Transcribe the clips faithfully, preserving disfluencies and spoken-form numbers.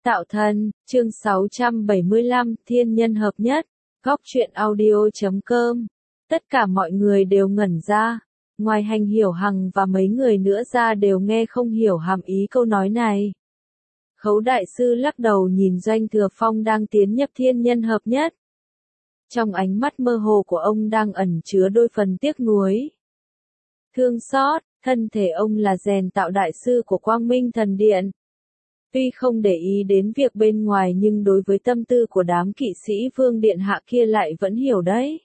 Tạo thần, chương sáu trăm bảy mươi lăm, thiên nhân hợp nhất, góc truyện audio chấm com. Tất cả mọi người đều ngẩn ra, ngoài Hành Hiểu Hằng và mấy người nữa ra đều nghe không hiểu hàm ý câu nói này. Khấu đại sư lắc đầu nhìn Doanh Thừa Phong đang tiến nhập thiên nhân hợp nhất. Trong ánh mắt mơ hồ của ông đang ẩn chứa đôi phần tiếc nuối, thương xót. Thân thể ông là rèn tạo đại sư của Quang Minh Thần Điện. Tuy không để ý đến việc bên ngoài nhưng đối với tâm tư của đám kỵ sĩ Vương Điện Hạ kia lại vẫn hiểu đấy.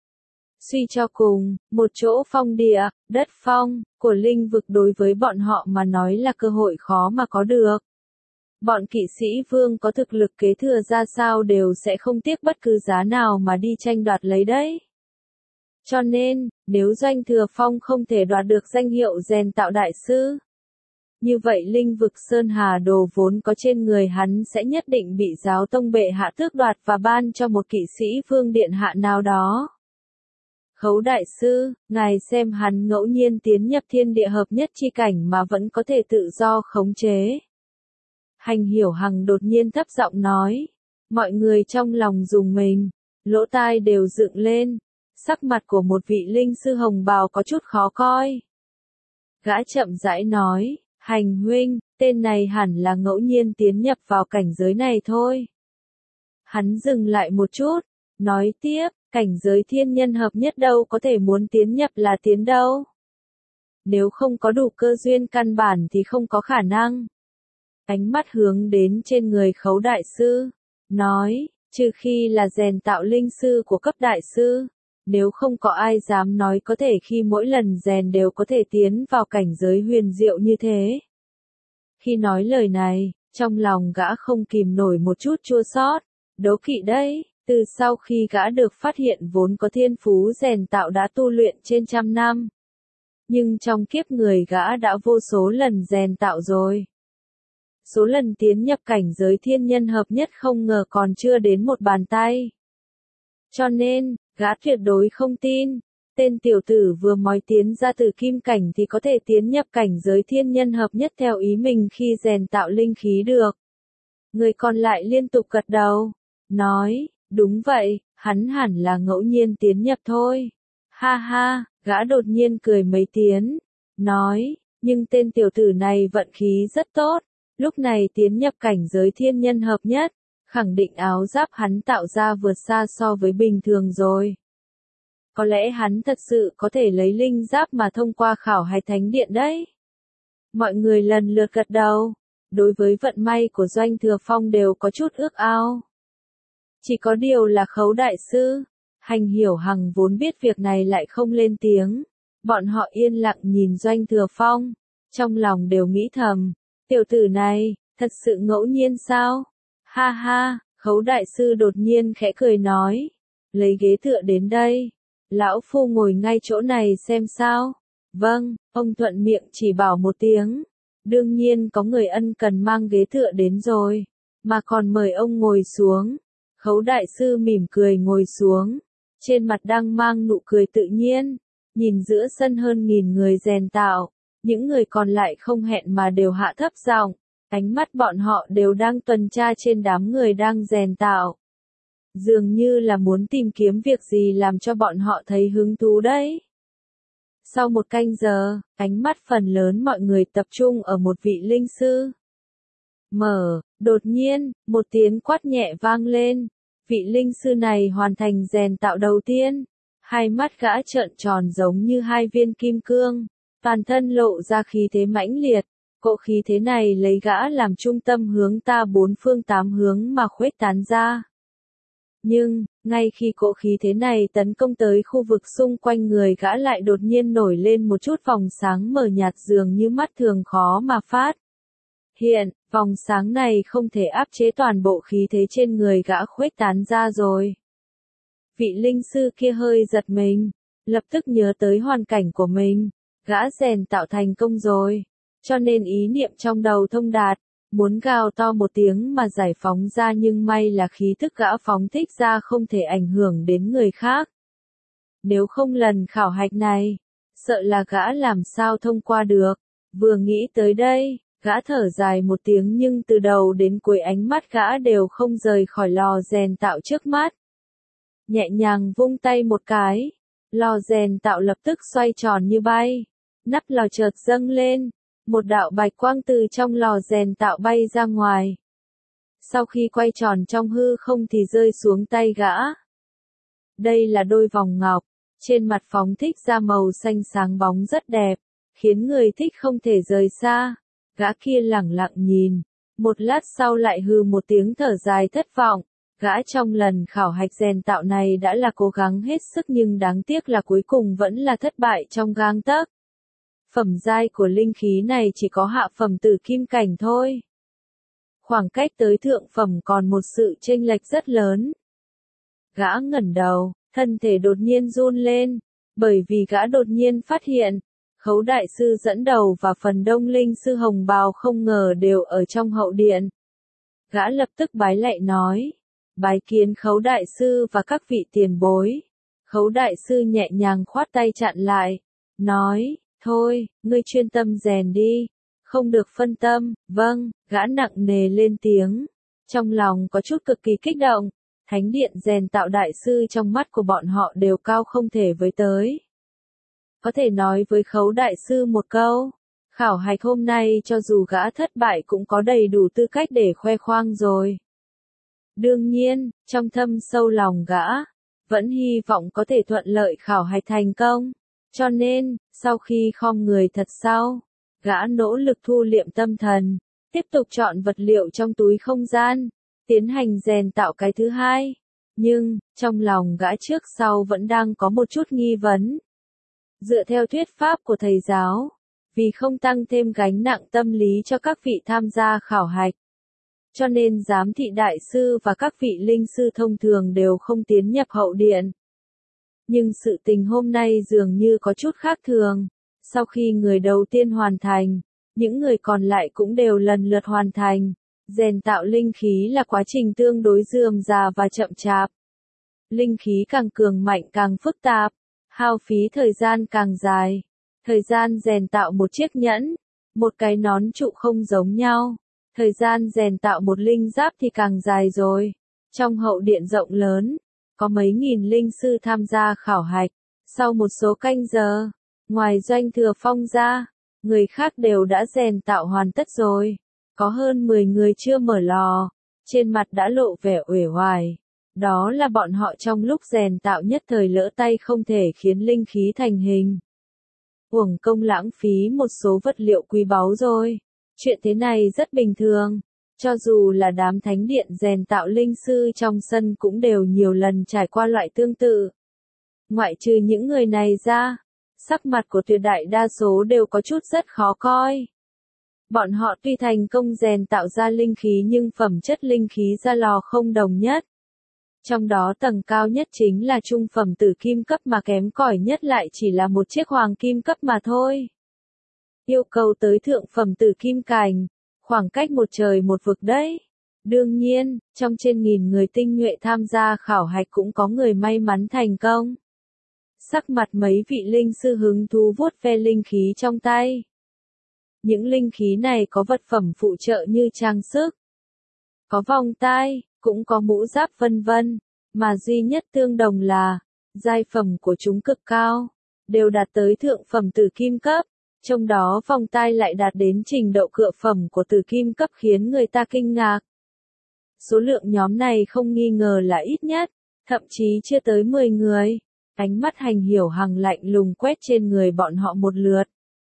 Suy cho cùng, một chỗ phong địa, đất phong, của linh vực đối với bọn họ mà nói là cơ hội khó mà có được. Bọn kỵ sĩ Vương có thực lực kế thừa ra sao đều sẽ không tiếc bất cứ giá nào mà đi tranh đoạt lấy đấy. Cho nên, nếu Doanh Thừa Phong không thể đoạt được danh hiệu rèn tạo đại sư, như vậy linh vực Sơn Hà Đồ vốn có trên người hắn sẽ nhất định bị giáo tông bệ hạ tước đoạt và ban cho một kỵ sĩ Vương Điện Hạ nào đó. Khấu đại sư, ngài xem hắn ngẫu nhiên tiến nhập thiên địa hợp nhất chi cảnh mà vẫn có thể tự do khống chế. Hành Hiểu Hằng đột nhiên thấp giọng nói, mọi người trong lòng rùng mình, lỗ tai đều dựng lên. Sắc mặt của một vị linh sư hồng bào có chút khó coi. Gã chậm rãi nói, Hành huynh, tên này hẳn là ngẫu nhiên tiến nhập vào cảnh giới này thôi. Hắn dừng lại một chút, nói tiếp, cảnh giới thiên nhân hợp nhất đâu có thể muốn tiến nhập là tiến đâu. Nếu không có đủ cơ duyên căn bản thì không có khả năng. Ánh mắt hướng đến trên người Khấu đại sư, nói, trừ khi là rèn tạo linh sư của cấp đại sư. Nếu không có ai dám nói có thể khi mỗi lần rèn đều có thể tiến vào cảnh giới huyền diệu như thế. Khi nói lời này, trong lòng gã không kìm nổi một chút chua xót, đố kỵ đấy, từ sau khi gã được phát hiện vốn có thiên phú rèn tạo đã tu luyện trên trăm năm. Nhưng trong kiếp người gã đã vô số lần rèn tạo rồi. Số lần tiến nhập cảnh giới thiên nhân hợp nhất không ngờ còn chưa đến một bàn tay. Cho nên, gã tuyệt đối không tin, tên tiểu tử vừa mới tiến ra từ kim cảnh thì có thể tiến nhập cảnh giới thiên nhân hợp nhất theo ý mình khi rèn tạo linh khí được. Người còn lại liên tục gật đầu, nói, đúng vậy, hắn hẳn là ngẫu nhiên tiến nhập thôi. Ha ha, gã đột nhiên cười mấy tiếng, nói, nhưng tên tiểu tử này vận khí rất tốt, lúc này tiến nhập cảnh giới thiên nhân hợp nhất. Khẳng định áo giáp hắn tạo ra vượt xa so với bình thường rồi. Có lẽ hắn thật sự có thể lấy linh giáp mà thông qua khảo hạch thánh điện đấy. Mọi người lần lượt gật đầu. Đối với vận may của Doanh Thừa Phong đều có chút ước ao. Chỉ có điều là Khấu đại sư, Hành Hiểu Hằng vốn biết việc này lại không lên tiếng. Bọn họ yên lặng nhìn Doanh Thừa Phong. Trong lòng đều nghĩ thầm, tiểu tử này, thật sự ngẫu nhiên sao? Ha ha, Khấu đại sư đột nhiên khẽ cười nói, lấy ghế tựa đến đây, lão phu ngồi ngay chỗ này xem sao. Vâng, ông thuận miệng chỉ bảo một tiếng, đương nhiên có người ân cần mang ghế tựa đến rồi, mà còn mời ông ngồi xuống. Khấu đại sư mỉm cười ngồi xuống, trên mặt đang mang nụ cười tự nhiên, nhìn giữa sân hơn nghìn người rèn tạo, những người còn lại không hẹn mà đều hạ thấp giọng. Ánh mắt bọn họ đều đang tuần tra trên đám người đang rèn tạo. Dường như là muốn tìm kiếm việc gì làm cho bọn họ thấy hứng thú đấy. Sau một canh giờ, ánh mắt phần lớn mọi người tập trung ở một vị linh sư. Mở, đột nhiên, một tiếng quát nhẹ vang lên. Vị linh sư này hoàn thành rèn tạo đầu tiên. Hai mắt gã trợn tròn giống như hai viên kim cương. Toàn thân lộ ra khí thế mãnh liệt. Cỗ khí thế này lấy gã làm trung tâm hướng ta bốn phương tám hướng mà khuếch tán ra. Nhưng, ngay khi cỗ khí thế này tấn công tới khu vực xung quanh người gã lại đột nhiên nổi lên một chút vòng sáng mờ nhạt dường như mắt thường khó mà phát hiện, vòng sáng này không thể áp chế toàn bộ khí thế trên người gã khuếch tán ra rồi. Vị linh sư kia hơi giật mình, lập tức nhớ tới hoàn cảnh của mình, gã rèn tạo thành công rồi. Cho nên ý niệm trong đầu thông đạt, muốn gào to một tiếng mà giải phóng ra nhưng may là khí thức gã phóng thích ra không thể ảnh hưởng đến người khác. Nếu không lần khảo hạch này, sợ là gã làm sao thông qua được. Vừa nghĩ tới đây, Gã thở dài một tiếng nhưng từ đầu đến cuối ánh mắt gã đều không rời khỏi lò rèn tạo trước mắt. Nhẹ nhàng vung tay một cái, lò rèn tạo lập tức xoay tròn như bay. Nắp lò chợt dâng lên, một đạo bạch quang từ trong lò rèn tạo bay ra ngoài. Sau khi quay tròn trong hư không thì rơi xuống tay gã. Đây là đôi vòng ngọc, trên mặt phóng thích ra màu xanh sáng bóng rất đẹp, khiến người thích không thể rời xa. Gã kia lẳng lặng nhìn, một lát sau lại hừ một tiếng thở dài thất vọng. Gã trong lần khảo hạch rèn tạo này đã là cố gắng hết sức nhưng đáng tiếc là cuối cùng vẫn là thất bại trong gang tấc. Phẩm giai của linh khí này chỉ có hạ phẩm tử kim cảnh thôi. Khoảng cách tới thượng phẩm còn một sự chênh lệch rất lớn. Gã ngẩng đầu, thân thể đột nhiên run lên, bởi vì gã đột nhiên phát hiện, Khấu đại sư dẫn đầu và phần đông linh sư hồng bào không ngờ đều ở trong hậu điện. Gã lập tức bái lạy nói, bái kiến Khấu đại sư và các vị tiền bối. Khấu đại sư nhẹ nhàng khoát tay chặn lại, nói, thôi, ngươi chuyên tâm rèn đi, không được phân tâm. Vâng, gã nặng nề lên tiếng, trong lòng có chút cực kỳ kích động. Thánh điện rèn tạo đại sư trong mắt của bọn họ đều cao không thể với tới. Có thể nói với Khấu đại sư một câu, khảo hạch hôm nay cho dù gã thất bại cũng có đầy đủ tư cách để khoe khoang rồi. Đương nhiên, trong thâm sâu lòng gã, vẫn hy vọng có thể thuận lợi khảo hạch thành công. Cho nên, sau khi khom người thật sau, gã nỗ lực thu liệm tâm thần, tiếp tục chọn vật liệu trong túi không gian, tiến hành rèn tạo cái thứ hai. Nhưng, trong lòng gã trước sau vẫn đang có một chút nghi vấn. Dựa theo thuyết pháp của thầy giáo, vì không tăng thêm gánh nặng tâm lý cho các vị tham gia khảo hạch, cho nên giám thị đại sư và các vị linh sư thông thường đều không tiến nhập hậu điện. Nhưng sự tình hôm nay dường như có chút khác thường. Sau khi người đầu tiên hoàn thành, những người còn lại cũng đều lần lượt hoàn thành. Rèn tạo linh khí là quá trình tương đối rườm rà và chậm chạp. Linh khí càng cường mạnh càng phức tạp, hao phí thời gian càng dài. Thời gian rèn tạo một chiếc nhẫn, một cái nón trụ không giống nhau. Thời gian rèn tạo một linh giáp thì càng dài rồi. Trong hậu điện rộng lớn, có mấy nghìn linh sư tham gia khảo hạch. Sau một số canh giờ, ngoài Doanh Thừa Phong ra, người khác đều đã rèn tạo hoàn tất rồi. Có hơn mười người chưa mở lò, trên mặt đã lộ vẻ uể oải. Đó là bọn họ trong lúc rèn tạo nhất thời lỡ tay không thể khiến linh khí thành hình. Uổng công lãng phí một số vật liệu quý báu rồi. Chuyện thế này rất bình thường. Cho dù là đám thánh điện rèn tạo linh sư trong sân cũng đều nhiều lần trải qua loại tương tự. Ngoại trừ những người này ra, sắc mặt của tuyệt đại đa số đều có chút rất khó coi. Bọn họ tuy thành công rèn tạo ra linh khí nhưng phẩm chất linh khí ra lò không đồng nhất. Trong đó tầng cao nhất chính là trung phẩm tử kim cấp mà kém cỏi nhất lại chỉ là một chiếc hoàng kim cấp mà thôi. Yêu cầu tới thượng phẩm tử kim cảnh, khoảng cách một trời một vực đấy. Đương nhiên, trong trên nghìn người tinh nhuệ tham gia khảo hạch cũng có người may mắn thành công. Sắc mặt mấy vị linh sư hứng thú vuốt ve linh khí trong tay. Những linh khí này có vật phẩm phụ trợ như trang sức, có vòng tai, cũng có mũ giáp vân vân, mà duy nhất tương đồng là, giai phẩm của chúng cực cao, đều đạt tới thượng phẩm tử kim cấp, trong đó vòng tai lại đạt đến trình độ cựa phẩm của tử kim cấp khiến người ta kinh ngạc. Số lượng nhóm này không nghi ngờ là ít nhất, thậm chí chưa tới mười người. Ánh mắt Hành Hiểu Hằng lạnh lùng quét trên người bọn họ một lượt.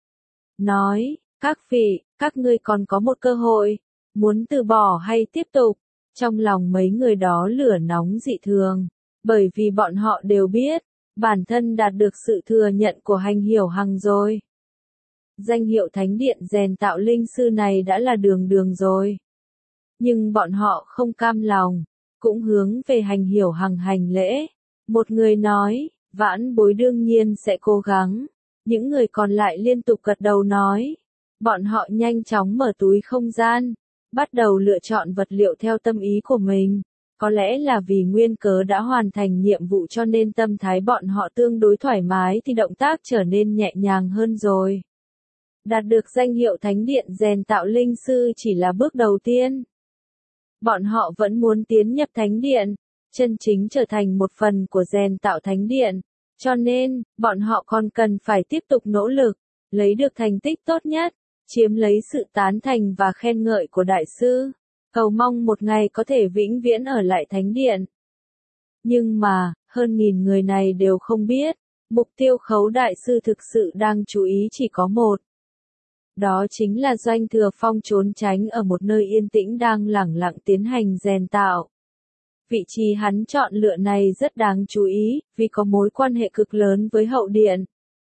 Nói, các vị, các ngươi còn có một cơ hội, muốn từ bỏ hay tiếp tục? Trong lòng mấy người đó lửa nóng dị thường, bởi vì bọn họ đều biết, bản thân đạt được sự thừa nhận của Hành Hiểu Hằng rồi. Danh hiệu Thánh Điện rèn tạo linh sư này đã là đường đường rồi. Nhưng bọn họ không cam lòng, cũng hướng về Hành Hiểu Hằng hành lễ. Một người nói, vãn bối đương nhiên sẽ cố gắng. Những người còn lại liên tục gật đầu nói. Bọn họ nhanh chóng mở túi không gian, bắt đầu lựa chọn vật liệu theo tâm ý của mình. Có lẽ là vì nguyên cớ đã hoàn thành nhiệm vụ cho nên tâm thái bọn họ tương đối thoải mái thì động tác trở nên nhẹ nhàng hơn rồi. Đạt được danh hiệu thánh điện rèn tạo linh sư chỉ là bước đầu tiên. Bọn họ vẫn muốn tiến nhập thánh điện, chân chính trở thành một phần của rèn tạo thánh điện. Cho nên, bọn họ còn cần phải tiếp tục nỗ lực, lấy được thành tích tốt nhất, chiếm lấy sự tán thành và khen ngợi của đại sư, cầu mong một ngày có thể vĩnh viễn ở lại thánh điện. Nhưng mà, hơn nghìn người này đều không biết, mục tiêu Khấu đại sư thực sự đang chú ý chỉ có một. Đó chính là Doanh Thừa Phong trốn tránh ở một nơi yên tĩnh đang lẳng lặng tiến hành rèn tạo. Vị trí hắn chọn lựa này rất đáng chú ý, vì có mối quan hệ cực lớn với hậu điện.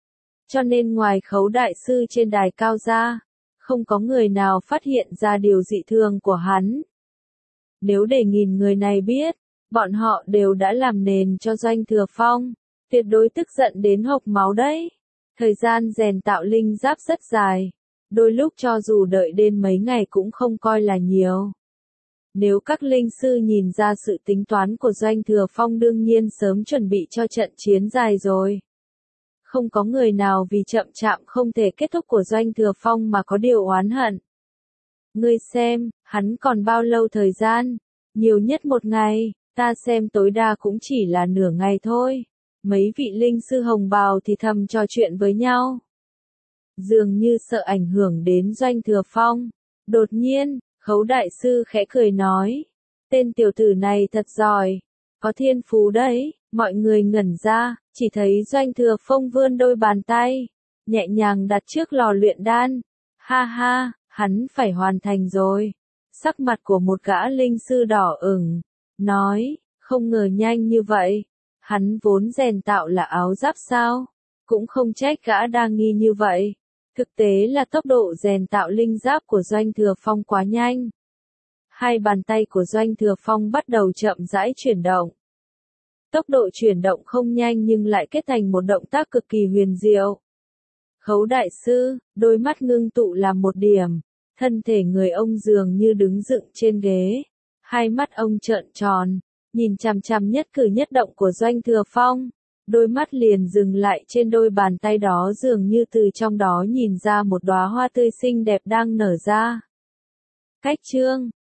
Cho nên ngoài Khấu đại sư trên đài cao ra, không có người nào phát hiện ra điều dị thường của hắn. Nếu để nghìn người này biết, bọn họ đều đã làm nền cho Doanh Thừa Phong, tuyệt đối tức giận đến hộc máu đấy. Thời gian rèn tạo linh giáp rất dài, đôi lúc cho dù đợi đến mấy ngày cũng không coi là nhiều. Nếu các linh sư nhìn ra sự tính toán của Doanh Thừa Phong đương nhiên sớm chuẩn bị cho trận chiến dài rồi. Không có người nào vì chậm chạp không thể kết thúc của Doanh Thừa Phong mà có điều oán hận. Ngươi xem, hắn còn bao lâu thời gian? Nhiều nhất một ngày, ta xem tối đa cũng chỉ là nửa ngày thôi. Mấy vị linh sư hồng bào thì thầm trò chuyện với nhau. Dường như sợ ảnh hưởng đến Doanh Thừa Phong. Đột nhiên, Khấu đại sư khẽ cười nói. Tên tiểu tử này thật giỏi. Có thiên phú đấy. Mọi người ngẩn ra, chỉ thấy Doanh Thừa Phong vươn đôi bàn tay, nhẹ nhàng đặt trước lò luyện đan. Ha ha, hắn phải hoàn thành rồi. Sắc mặt của một gã linh sư đỏ ửng, nói, không ngờ nhanh như vậy. Hắn vốn rèn tạo là áo giáp sao? Cũng không trách gã đang nghi như vậy. Thực tế là tốc độ rèn tạo linh giáp của Doanh Thừa Phong quá nhanh. Hai bàn tay của Doanh Thừa Phong bắt đầu chậm rãi chuyển động. Tốc độ chuyển động không nhanh nhưng lại kết thành một động tác cực kỳ huyền diệu. Khấu đại sư, đôi mắt ngưng tụ làm một điểm, thân thể người ông dường như đứng dựng trên ghế. Hai mắt ông trợn tròn, nhìn chằm chằm nhất cử nhất động của Doanh Thừa Phong. Đôi mắt liền dừng lại trên đôi bàn tay đó dường như từ trong đó nhìn ra một đóa hoa tươi xinh đẹp đang nở ra. Cách chương